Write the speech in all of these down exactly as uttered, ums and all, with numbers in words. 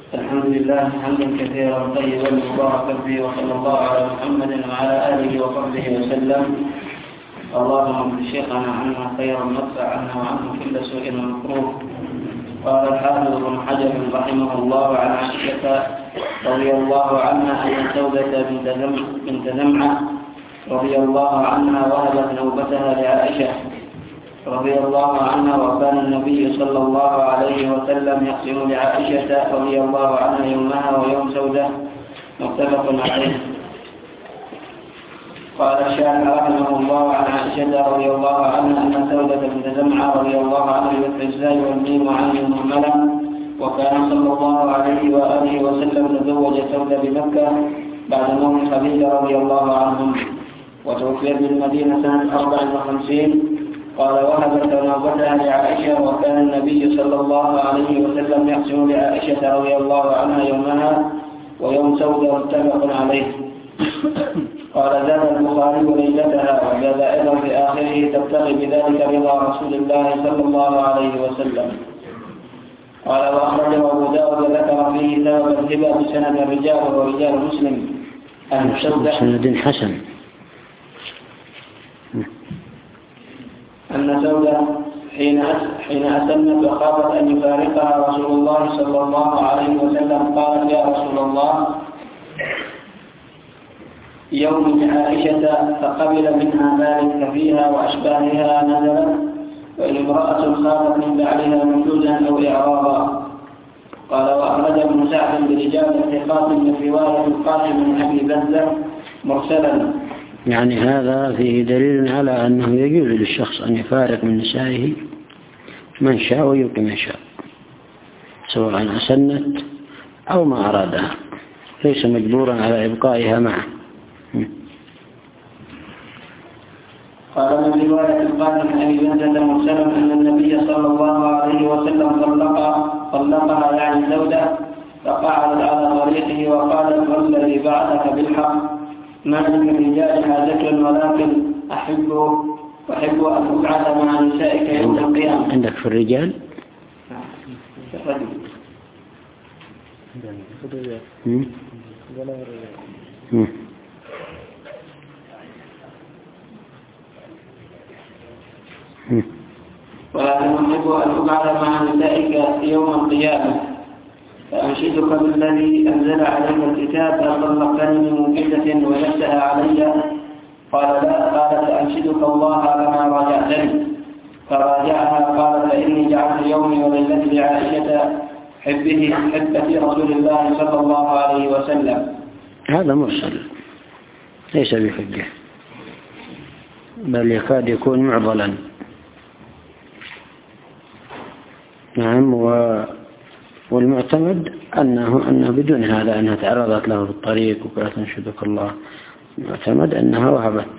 الحمد لله حمدا كثيرا طيبا مباركا فيه، وصلى الله على محمد وعلى آله وصحبه وسلم. اللهم اغفر شيخنا عنا خيرا وادفع عنا وعنه كل سوء ومكروه. قال الحافظ ابن حجر رحمه الله عن عائشة رضي الله عنها أن سودة بنت زمعة رضي الله عنها وهبت نوبتها لعائشة رضي الله عنها، وكان النبي صلى الله عليه وسلم يقسم لعائشة رضي الله عنها يومها ويوم سودة، متفق عليه. قال الشافعي رحمه الله عن عائشة رضي الله عنها أن سودة بنت زمعة رضي الله عنها بالعزاء والميم وعين مهملا، وكان صلى الله عليه وآله وسلم تزوج سودة بمكة بعد موت خديجة رضي الله عنهم، وتوفي بالمدينة سنة أربع وخمسين. قال وهبت نوبتها لعائشة، وكان النبي صلى الله عليه وسلم يقسم لعائشة رضي الله عنها يومها ويوم سودة، متفق عليه. قال زاد البخاري ليلتها، وزاد أيضا في آخره تبتغي بذلك رضا رسول الله صلى الله عليه وسلم. قال وأخرجه أبو داود ذكر فيه سبب الهبة بسند الرجال ورجال مسلم أن سودة سند حسن أن سودة حين حين أسلمت وخافت أن يفارقها رسول الله صلى الله عليه وسلم قالت يا رسول الله يوم عائشة، فقبل منها ذلك فيها وأشباهها نزلت، وإن امرأة خافت من بعدها نشوزا أو إعراضا. قال وأخرج ابن سعد برجال الثقات من رواية القاسم بن أبي بزة مرسلا. يعني هذا فيه دليل على أنه يجوز للشخص أن يفارق من نسائه من شاء ويبقي من شاء، سواء أسنت أو ما أرادها، ليس مجبورا على إبقائها معه. قال من رواية القاسم بن أبي بزة مرسلا أن النبي صلى الله عليه وسلم طلقها طلقها يعني سودة، فقعدت على طريقه وقالت والذي بعثك بالحق ما لك الرجال حاجة، ولكن أحب أحب أن أبعث مع نسائك يوم القيامة. عندك في الرجال ولكن أحب أن أبعث مع نسائك يوم القيامة، فأنشدك بالذي أنزل عليك الكتاب هل طلقتني من مدة وجدتها علي؟ قال لا. قال فأنشدك الله كما راجعتني، فراجعها. قال فإني جعلت يومي وليلتي لعائشة حبه حبة رسول الله صلى الله عليه وسلم. هذا مرسل ليس بحجة، بل يكاد يكون معضلا. نعم. و والمعتمد أنه, أنه بدون هذا أنها تعرضت له في الطريق وقالت تنشدك الله، المعتمد أنها وهبت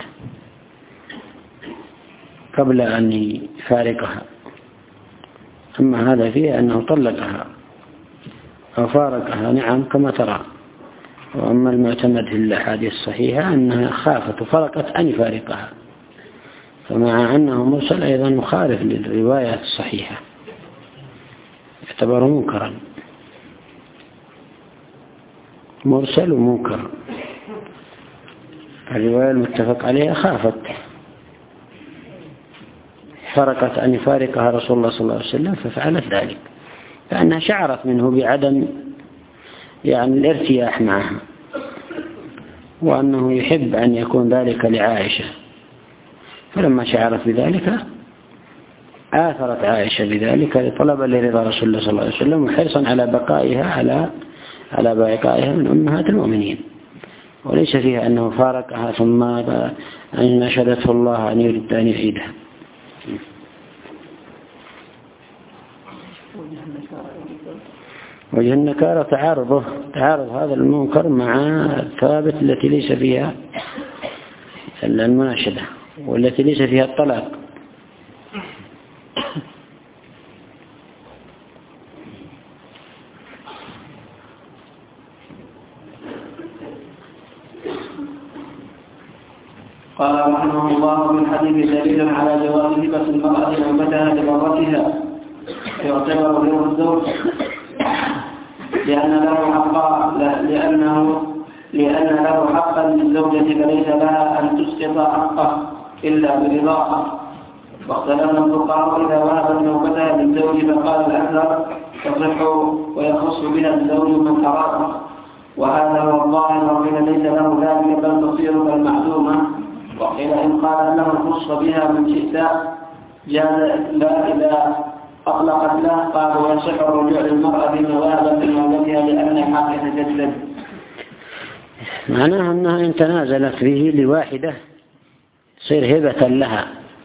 قبل أن يفارقها. أما هذا فيه أنه طلقها أو فارقها، نعم كما ترى. وأما المعتمد في الأحاديث الصحيحة أنها خافت وفرقت أن يفارقها، فمع أنه مرسل أيضا مخالف للرواية الصحيحة، يعتبر منكرا، مرسل ومنكر. الرواية المتفق عليها خافت فرقت أن يفارقها رسول الله صلى الله عليه وسلم ففعلت ذلك، فأنها شعرت منه بعدم يعني الارتياح معها، وأنه يحب أن يكون ذلك لعائشة، فلما شعرت بذلك آثرت عائشة بذلك طلبا لرضا رسول الله صلى الله عليه وسلم وحرصا على بقائها على على بقائها من أمهات المؤمنين، وليس فيها أنه فارقها ثم أن نشدته الله أن يريد أن يعيدها. وجه النكارة تعارضه تعارض هذا المنكر مع الثوابت التي ليس فيها المناشدة والتي ليس فيها الطلاق. قال رحمه الله في الحديث دليل على جواز هبة المرأة نوبتها لضرتها، يعتبر غير الزوج لأن له حقا لأنه لأن له حقا للزوجة فليس لها أن تسقط حقه إلا برضاها. واختلف الفقهاء إذا وهبت نوبتها للزوج فقال الأكثر تصح ويخص بها الزوج من أراد، وهذا هو الظاهر، وقيل ليس له ذلك بل تصير كالمعلومة، وقيل إن قال له خص بها من شئت جاز لا إذا أطلقت له قال ويصح الرجوع للمرأة بموهبة نوبتها لأن الحق يتجدد. معناها أنها إن تنازلت به لواحدة يصير هبة لها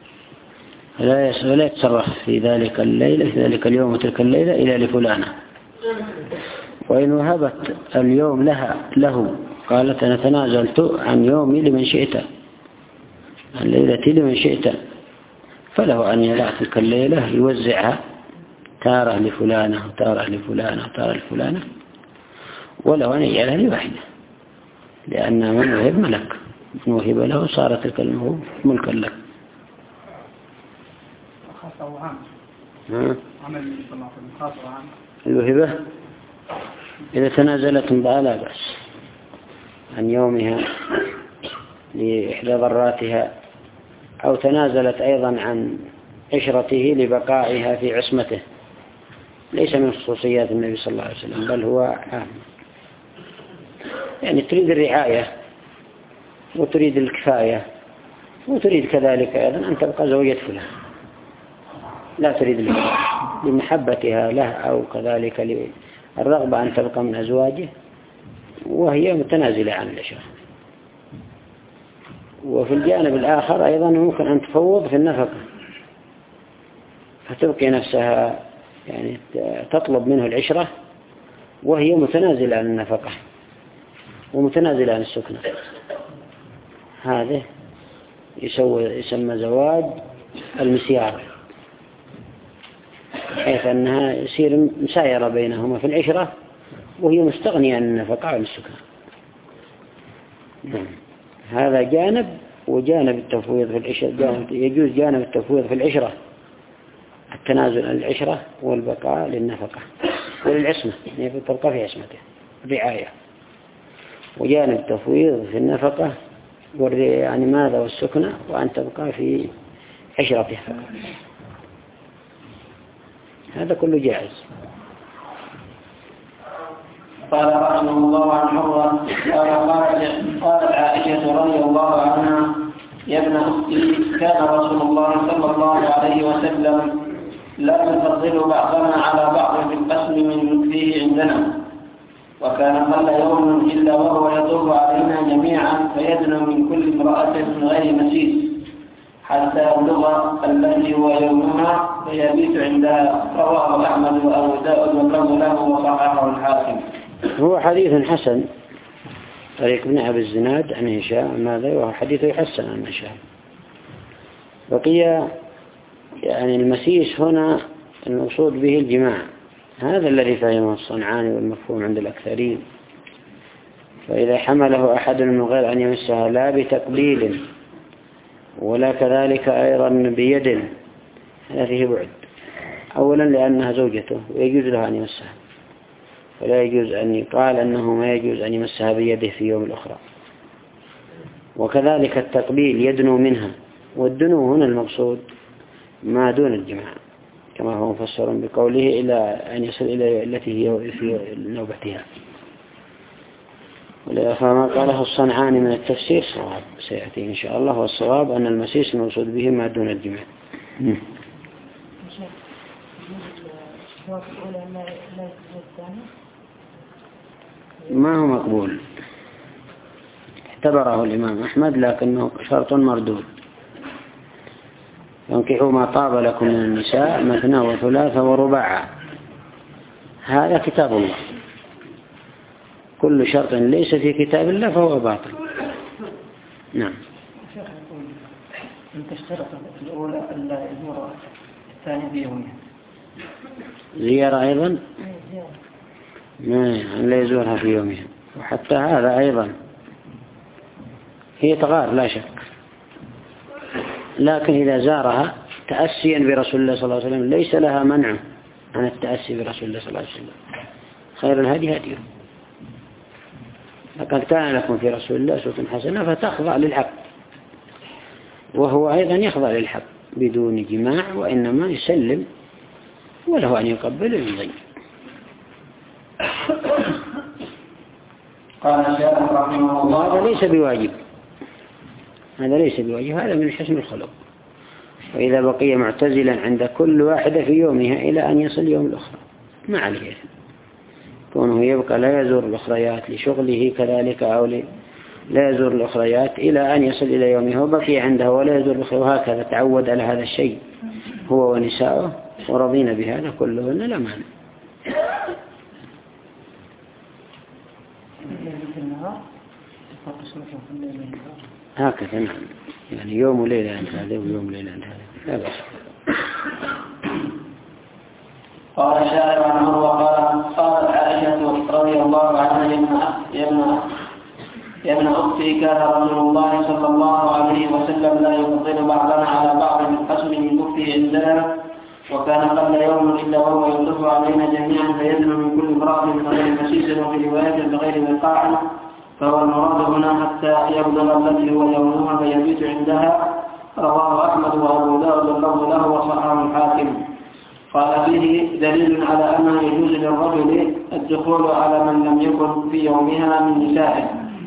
ولا يتصرف في ذلك الليلة في ذلك اليوم وتلك الليلة إلى لفلانة. وإن وهبت اليوم لها له قالت أنا تنازلت عن يومي لمن شئت عن ليلتي لمن شئت، فله أن يلعب تلك الليلة يوزعها تارة لفلانة وتارة لفلانة وتارة لفلانة، وله أن يجعلها لواحدة، لأن من وهب ملك، من وهب له صارت تلك الموهوب ملكا لك. خاصة وعام. عمل النبي صلى الله عليه وسلم خاصة وعام. الوهبة إذا تنازلت لا بأس عن يومها لإحدى ضراتها، أو تنازلت أيضا عن عشرته لبقائها في عصمته، ليس من خصوصيات النبي صلى الله عليه وسلم بل هو عام. يعني تريد الرعاية وتريد الكفاية وتريد كذلك أيضا أن تبقى زوجة فلان، لا تريد لمحبتها له أو كذلك الرغبة أن تبقى من أزواجه، وهي متنازلة عن العشرة. وفي الجانب الآخر أيضا ممكن أن تفوض في النفقة، فتبقي نفسها يعني تطلب منه العشرة وهي متنازلة عن النفقة ومتنازلة عن السكنة. هذا يسوي يسمى زواج المسيار، حيث أنها يصير مسايرة بينهما في العشرة وهي مستغنية عن النفقة وعن السكنة. هذا جانب. وجانب التفويض في العشرة يجوز جانب التفويض في العشرة التنازل عن العشرة والبقاء للنفقة وللعصمة، يعني تبقى في عصمته الرعاية. وجانب التفويض في النفقة يعني ماذا والسكنة وأن تبقى في عشرتها، هذا كله جائز. قال رحمه الله عن حرة قال قالت عائشة رضي الله عنها يا ابن أختي كان رسول الله صلى الله عليه وسلم لا يفضل بعضنا على بعض في القسم من فيه عندنا، وكان قل يوم إلا وهو يطوف علينا جميعا فيدنو من كل امرأة من غير مسيس حتى يبلغ الذي هو يومها فيبيت عندها. رواه أحمد وأبو داود وقال له وصححه الحاكم. هو حديث حسن طريق ابن أبي الزناد عن هشام ماذا وهو حديث يحسن عن هشام. بقي يعني المسيس هنا المقصود به الجماع، هذا الذي فهمه الصنعاني والمفهوم عند الأكثرين. فإذا حمله أحد من غير أن يمسها لا بتقبيل ولا كذلك أيضا بيد، هذا فيه بعد. أولا لأنها زوجته ويجوز له أن يمسها، فلا يجوز أن يقال أنه ما يجوز أن يمسها بيده في يوم الأخرى. وكذلك التقبيل يدنو منها، والدنو هنا المقصود ما دون الجماع كما هو مفسر بقوله إلى أن يصل إلى التي هي في نوبتها. فما قاله الصنعاني من التفسير صواب سيأتي إن شاء الله، والصواب أن المسيس المقصود به ما دون الجماع. ما هو مقبول، اعتبره الإمام أحمد لكنه شرط مردود. ينكحوا ما طاب لكم من النساء مثنى وثلاث ورباع، هذا كتاب الله. كل شرط ليس في كتاب الله فهو باطل. نعم. شيخ يقول أن تشترط الأولى الزيارة الثانية بيومها. زيارة أيضا أن لا يزورها في يومها، وحتى هذا أيضا هي تغار لا شك، لكن إذا زارها تأسيا برسول الله صلى الله عليه وسلم ليس لها منع عن التأسي برسول الله صلى الله عليه وسلم، خير الهدي هديه. لقد كان لكم في رسول الله أسوة حسنة، فتخضع للحق، وهو أيضا يخضع للحق بدون جماع، وإنما يسلم وله أن يقبل ويضي. قال الشيخ رحمه الله: هذا ليس بواجب، هذا ليس بواجب، هذا من حسن الخلق. وإذا بقي معتزلا عند كل واحدة في يومها إلى أن يصل يوم الأخرى ما عليه، كونه يبقى لا يزور الأخريات لشغله كذلك، أو لا يزور الأخريات إلى أن يصل إلى يومه وبقي عنده ولا يزور الأخرى، وهكذا تعود على هذا الشيء هو ونساؤه ورضينا بهذا كلهن لا مانع. هكذا نعم، يعني يوم وليلة عند هذا ويوم وليلة عند هذا لا بأس. قال الشاعر عن عروة قال: قالت عائشة رضي الله عنها: يا ابن يا ابن أختي، كان رسول الله صلى الله عليه وسلم لا يفضل بعضنا على بعض من قسم من كفه عندنا، وكان قبل يوم إلا وهو يطوف علينا جميعا فيدن من كل امرأة من غير مسيس، وفي رواية بغير وقاع، فهو المراد هنا حتى يبلغ التي هو يومها فيبيت عندها. رواه أحمد وأبو داود اللفظ له وصححه الحاكم. قال: فيه دليل على أنه يجوز للرجل الدخول على من لم يكن في يومها من نسائه،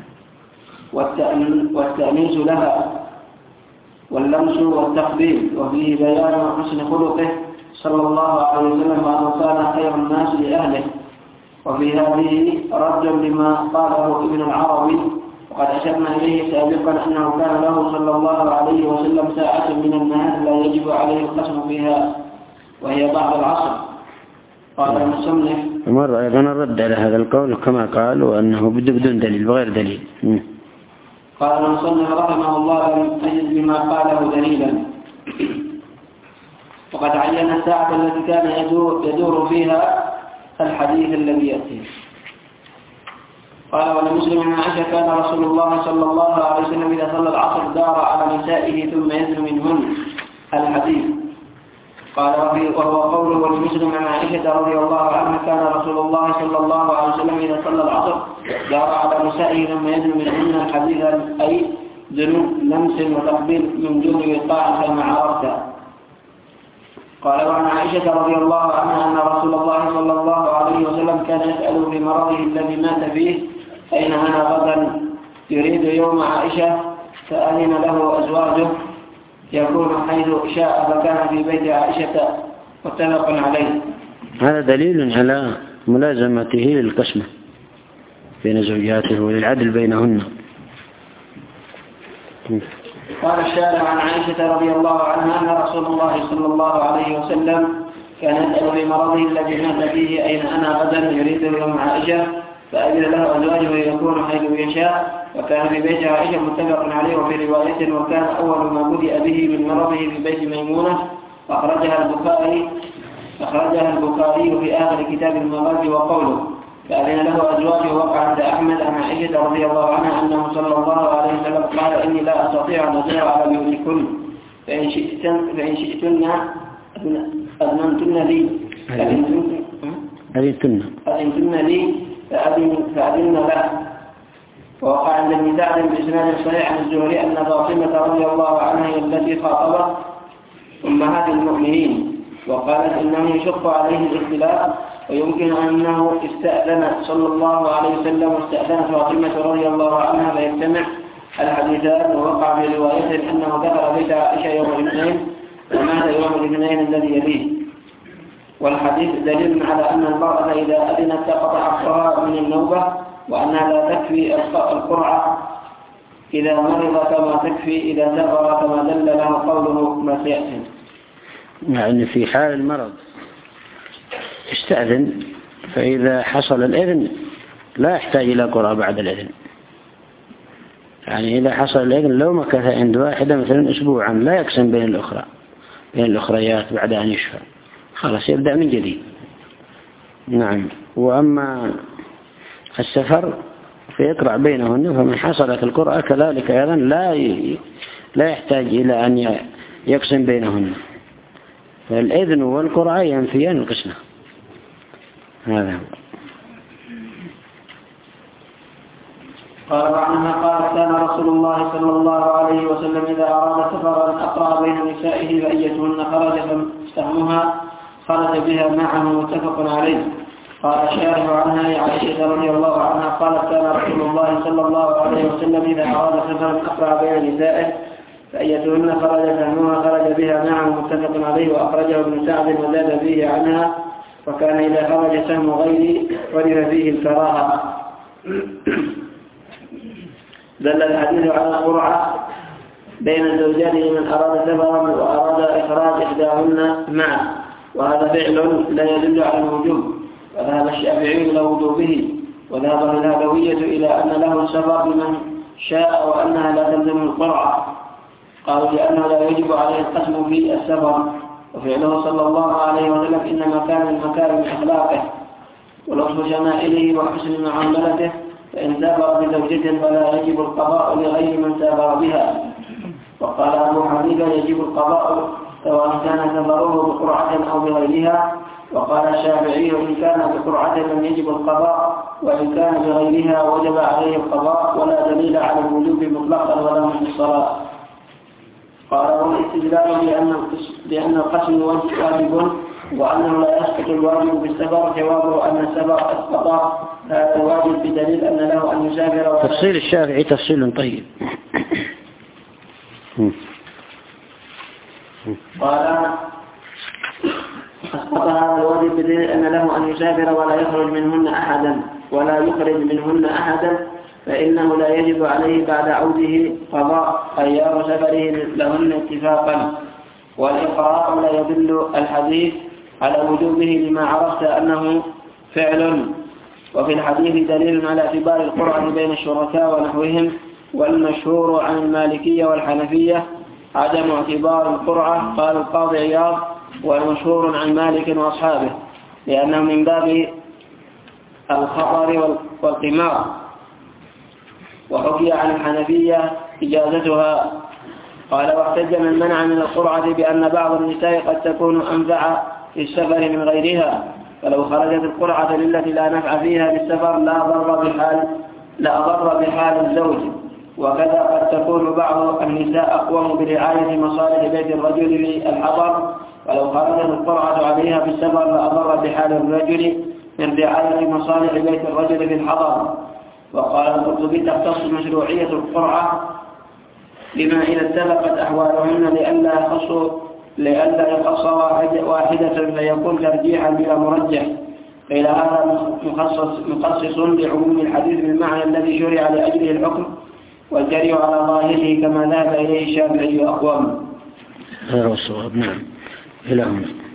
والتأنيس لها واللمس والتقبيل، وفيه بيان حسن خلقه صلى الله عليه وسلم وأنه كان خير الناس لأهله. وفي هذه رد لما قاله ابن العربي، وقد أشرنا إليه سابقا أنه كان له صلى الله عليه وسلم ساعة من النهار لا يجب عليه القسم فيها، وهي بعد العصر. قال المصنف: مرة أيضا رد على هذا القول كما قال، وأنه بدون دليل بغير دليل. قال المصنف رحمه الله: لم أجد بما قاله دليلا، وقد عين الساعة التي كان يدور, يدور فيها الحديث الذي يأتي. قال: ولمسلم عن عائشة كان رسول الله صلى الله عليه وسلم إذا صلى العصر دار على نسائه ثم يدن منهن الحديث. قال: وهو قوله ولمسلم عن عائشة رضي الله عنها كان رسول الله صلى الله عليه وسلم إذا صلى العصر دار على نسائه ثم يدن منهن الحديث، أي دنو لمس وتقبيل من دون وقاع كما عرفت. قال: وعن عائشة رضي الله عنها أن رسول الله صلى الله عليه وسلم كان يسأل بمرضه الذي مات فيه: أين أنا غدا؟ يريد يوم عائشة، فأذن له أزواجه يكون حيث شاء، فكان في بيت عائشة، متفق عليه. هذا دليل على ملازمته للقسمة بين زوجاته وللعدل بينهن. قال الشارع عن عائشة رضي الله عنها أن رسول الله صلى الله عليه وسلم كان يسأل بمرضه الذي مات فيه: أين أنا غدا؟ يريد يوم عائشة، فأذن له أزواجه يكون حيث يشاء، وكان في بيت عائشة، متفق عليه. وفي رواية: وكان أول ما بدأ به من مرضه في بيت ميمونة، أخرجها البخاري أخرجها البخاري في آخر كتاب المغازي. وقوله: فأذن له أزواجه وقع عند أحمد عن عائشة رضي الله عنها أنه صلى الله عليه وسلم قال: إني لا أستطيع أن أزور على بيوتكن، فإن شئتن فإن شئتن أذنتن لي أذنتن لي فأذن له. ووقع عند ابن سعد بإسناد صحيح عن الزهري أن فاطمة رضي الله عنها هي التي خاطبت أمهات المؤمنين وقالت إنه يشق عليه الاختلاف، ويمكن أنه استأذن صلى الله عليه وسلم واستأذن فاطمة رضي الله عنها فيجتمع الحديثان. ووقع في رواية أنه دخل بيت عائشة يوم الاثنين ومات يوم الاثنين الذي يليه. والحديث دليل على أن المرأة إذا أذنت سقط حقها من النوبة، وأنها لا تكفي القرعة إذا مرض كما تكفي إذا سافر، كما دل له قوله ما سيأتي. يعني في حال المرض استأذن، فإذا حصل الإذن لا يحتاج إلى قرعة بعد الإذن. يعني إذا حصل الإذن لو مكث عند واحدة مثلا أسبوعا لا يقسم بين الأخرى بين الأخريات بعد أن يشفى، خلاص يبدأ من جديد. نعم. وأما السفر فيقرأ بينهن، فمن حصلت القرعة كذلك أيضا لا لا يحتاج إلى أن يقسم بينهن، فالإذن والقرعة ينفيان القسمة. هذا هو. قال وعنها قالت كان رسول الله صلى الله عليه وسلم إذا أراد سفرا أقرأ بين نسائه فأيتهن خرج فاستهمها خرج بها معه متفق عليه. قال شارح عنها عائشة رضي الله عنها قالت كان رسول الله صلى الله عليه وسلم إذا أراد سفرا أقرأ بين نسائه فأيتهن خرج فهمها خرج بها معه متفق عليه. وأخرجه ابن سعد وزاد فيه عنها وكان إذا خرج سهم غيري عرف فيه الكراهة. دل الحديث على القرعة بين الزوجات لمن أراد سفرا وأراد إخراج إحداهن معه، وهذا فعل لا يدل على الوجوب، وذهب الشافعي إلى وجوبه، وذهب الهلالوية إلى أن له السفر لمن شاء وأنها لا تلزم القرعة، قالوا لأنه لا يجب عليه القسم في السفر، وفعله صلى الله عليه وسلم إنما كان من مكارم أخلاقه ولطف شمائله وحسن معاملته، فإن سافر بزوجة فلا يجب القضاء لغير من سافر بها. وقال أبو حنيفة يجب القضاء سواء كان سفره بقرعة أو بغيرها. وقال الشافعي إن كان بقرعة لم يجب القضاء، وإن كان بغيرها وجب عليه القضاء، ولا دليل على الوجوب مطلقا ولا من الصلاة. قال والاستدلال لأن القسم واجب وأنه لا يسقط الواجب بالسفر جوابه أن السفر أسقط هذا الواجب بدليل أن له أن يسافر. تفصيل الشافعي تفصيل طيب. قال أسقط هذا الواجب بدليل أن له أن يسافر ولا يخرج منهن أحدا ولا يخرج منهن أحدا فإنه لا يجب عليه بعد عوده قضاء خيار سفره لهن اتفاقا. والإقراء لا يدل الحديث على وجوبه لما عرفت أنه فعل. وفي الحديث دليل على اعتبار القرعة بين الشركاء ونحوهم، والمشهور عن المالكية والحنفية عدم اعتبار القرعة. قال القاضي عياض والمشهور عن مالك وأصحابه لأنه من باب الخطر والقمار. وحكي عن الحنفية إجازتها. قال واحتج من منع من القرعة بأن بعض النساء قد تكون أنفع في السفر من غيرها، فلو خرجت القرعة للتي لا نفع فيها بالسفر لا ضر بحال لا ضر بحال الزوج. وكذا قد تكون بعض النساء أقوم برعاية مصالح بيت الرجل للحضر، ولو خرجت القرعة عليها في السفر لا ضر بحال الرجل من رعاية مصالح بيت الرجل في الحضر. وقال القرطبي تختص مشروعية القرعة بما إذا اتفقت أحوالهن لئلا يخص لئلا يخص واحدة فيكون ترجيحا بلا مرجح. قيل هذا مخصص مخصص لعموم الحديث بالمعنى الذي شرع لأجله الحكم، والجري على ظاهره كما ذهب إليه الشافعي وأقوامه. هذا هو الصواب. نعم. إلى هنا.